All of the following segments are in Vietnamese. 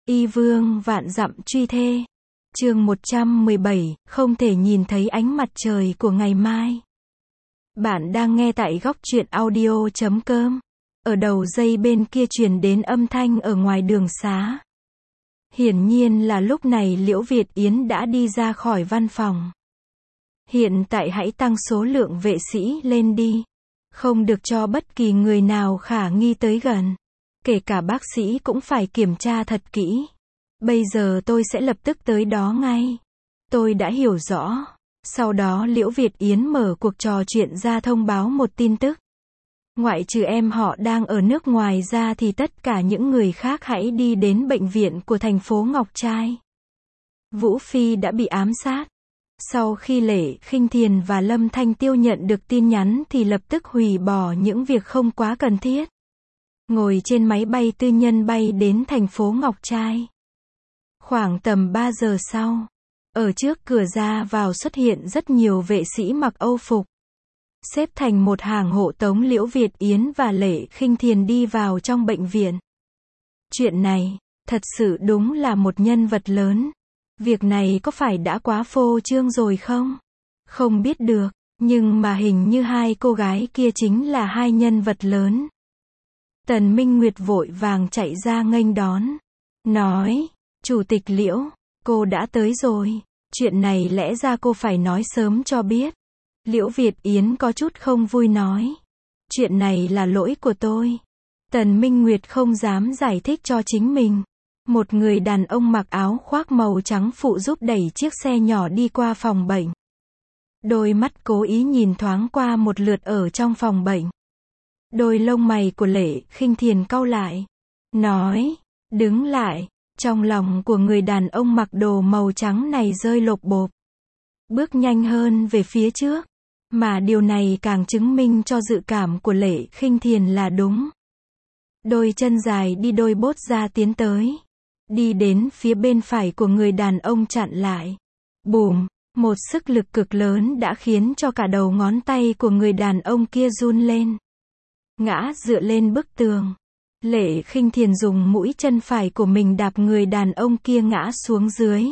Y vương vạn dặm truy thê. Chương 117, không thể nhìn thấy ánh mặt trời của ngày mai. Bạn đang nghe tại góc truyện audio.com. Ở đầu dây bên kia truyền đến âm thanh ở ngoài đường xá. Hiển nhiên là lúc này Liễu Việt Yến đã đi ra khỏi văn phòng. Hiện tại hãy tăng số lượng vệ sĩ lên đi. Không được cho bất kỳ người nào khả nghi tới gần. Kể cả bác sĩ cũng phải kiểm tra thật kỹ. Bây giờ tôi sẽ lập tức tới đó ngay. Tôi đã hiểu rõ. Sau đó Liễu Việt Yến mở cuộc trò chuyện ra thông báo một tin tức. Ngoại trừ em họ đang ở nước ngoài ra thì tất cả những người khác hãy đi đến bệnh viện của thành phố Ngọc Trai. Vũ Phi đã bị ám sát. Sau khi Lệ Khinh Thiền và Lâm Thanh Tiêu nhận được tin nhắn thì lập tức hủy bỏ những việc không quá cần thiết. Ngồi trên máy bay tư nhân bay đến thành phố Ngọc Trai. Khoảng tầm 3 giờ sau, ở trước cửa ra vào xuất hiện rất nhiều vệ sĩ mặc Âu phục. Xếp thành một hàng hộ tống Liễu Việt Yến và Lệ Khinh Thiền đi vào trong bệnh viện. Chuyện này, thật sự đúng là một nhân vật lớn. Việc này có phải đã quá phô trương rồi không? Không biết được, nhưng mà hình như hai cô gái kia chính là hai nhân vật lớn. Tần Minh Nguyệt vội vàng chạy ra nghênh đón. Nói, Chủ tịch Liễu, cô đã tới rồi. Chuyện này lẽ ra cô phải nói sớm cho biết. Liễu Việt Yến có chút không vui nói. Chuyện này là lỗi của tôi. Tần Minh Nguyệt không dám giải thích cho chính mình. Một người đàn ông mặc áo khoác màu trắng phụ giúp đẩy chiếc xe nhỏ đi qua phòng bệnh. Đôi mắt cố ý nhìn thoáng qua một lượt ở trong phòng bệnh. Đôi lông mày của Lệ Khinh Thiền cau lại. Nói, đứng lại. Trong lòng của người đàn ông mặc đồ màu trắng này rơi lộp bộp. Bước nhanh hơn về phía trước. Mà điều này càng chứng minh cho dự cảm của Lệ Khinh Thiền là đúng. Đôi chân dài đi đôi bốt ra tiến tới. Đi đến phía bên phải của người đàn ông chặn lại. Bùm, một sức lực cực lớn đã khiến cho cả đầu ngón tay của người đàn ông kia run lên. Ngã dựa lên bức tường. Lệ Khinh Thiền dùng mũi chân phải của mình đạp người đàn ông kia ngã xuống dưới.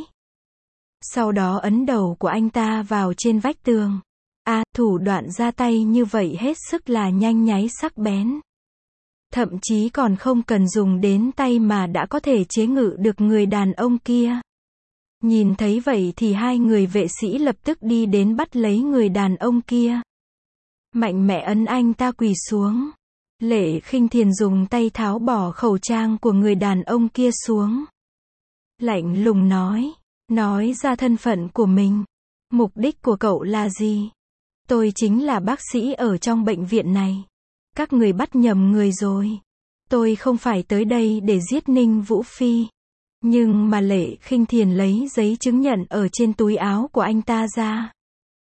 Sau đó ấn đầu của anh ta vào trên vách tường. Thủ đoạn ra tay như vậy hết sức là nhanh nháy sắc bén. Thậm chí còn không cần dùng đến tay mà đã có thể chế ngự được người đàn ông kia. Nhìn thấy vậy thì hai người vệ sĩ lập tức đi đến bắt lấy người đàn ông kia. Mạnh mẽ ấn anh ta quỳ xuống. Lệ Khinh Thiền dùng tay tháo bỏ khẩu trang của người đàn ông kia xuống. Lạnh lùng nói ra thân phận của mình. Mục đích của cậu là gì? Tôi chính là bác sĩ ở trong bệnh viện này. Các người bắt nhầm người rồi. Tôi không phải tới đây để giết Ninh Vũ Phi. Nhưng mà Lệ Khinh Thiền lấy giấy chứng nhận ở trên túi áo của anh ta ra.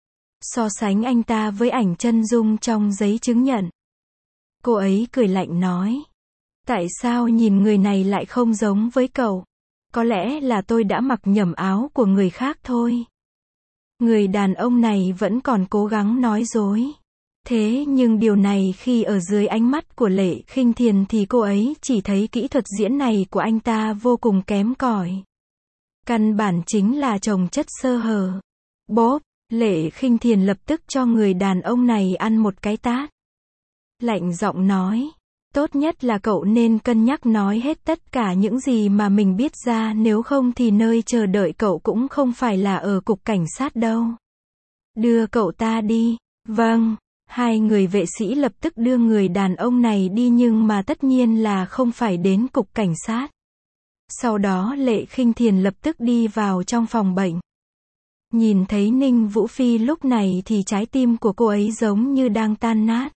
So sánh anh ta với ảnh chân dung trong giấy chứng nhận. Cô ấy cười lạnh nói. Tại sao nhìn người này lại không giống với cậu? Có lẽ là tôi đã mặc nhầm áo của người khác thôi. Người đàn ông này vẫn còn cố gắng nói dối. Thế nhưng điều này khi ở dưới ánh mắt của Lệ Khinh Thiền thì cô ấy chỉ thấy kỹ thuật diễn này của anh ta vô cùng kém cỏi. Căn bản chính là chồng chất sơ hở. Bốp, Lệ Khinh Thiền lập tức cho người đàn ông này ăn một cái tát. Lạnh giọng nói, tốt nhất là cậu nên cân nhắc nói hết tất cả những gì mà mình biết ra, nếu không thì nơi chờ đợi cậu cũng không phải là ở cục cảnh sát đâu. Đưa cậu ta đi. Vâng. Hai người vệ sĩ lập tức đưa người đàn ông này đi nhưng mà tất nhiên là không phải đến cục cảnh sát. Sau đó Lệ Khinh Thiền lập tức đi vào trong phòng bệnh. Nhìn thấy Ninh Vũ Phi lúc này thì trái tim của cô ấy giống như đang tan nát.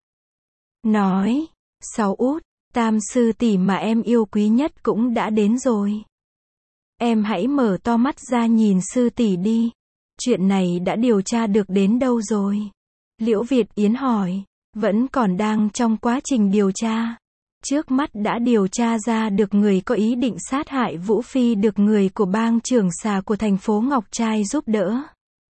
Nói, Sáu út, Tam sư tỷ mà em yêu quý nhất cũng đã đến rồi. Em hãy mở to mắt ra nhìn sư tỷ đi. Chuyện này đã điều tra được đến đâu rồi? Liễu Việt Yến hỏi. Vẫn còn đang trong quá trình điều tra. Trước mắt đã điều tra ra được người có ý định sát hại Vũ Phi được người của bang trưởng xà của thành phố Ngọc Trai giúp đỡ.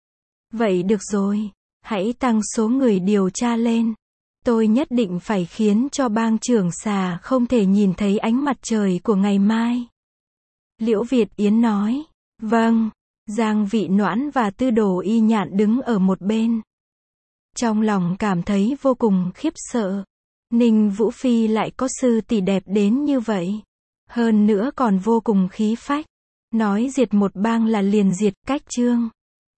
Vậy được rồi, hãy tăng số người điều tra lên. Tôi nhất định phải khiến cho bang trưởng xà không thể nhìn thấy ánh mặt trời của ngày mai. Liễu Việt Yến nói. Vâng. Giang Vị Noãn và Tư Đồ Y Nhạn đứng ở một bên. Trong lòng cảm thấy vô cùng khiếp sợ. Ninh Vũ Phi lại có sư tỷ đẹp đến như vậy. Hơn nữa còn vô cùng khí phách. Nói diệt một bang là liền diệt, cách trương.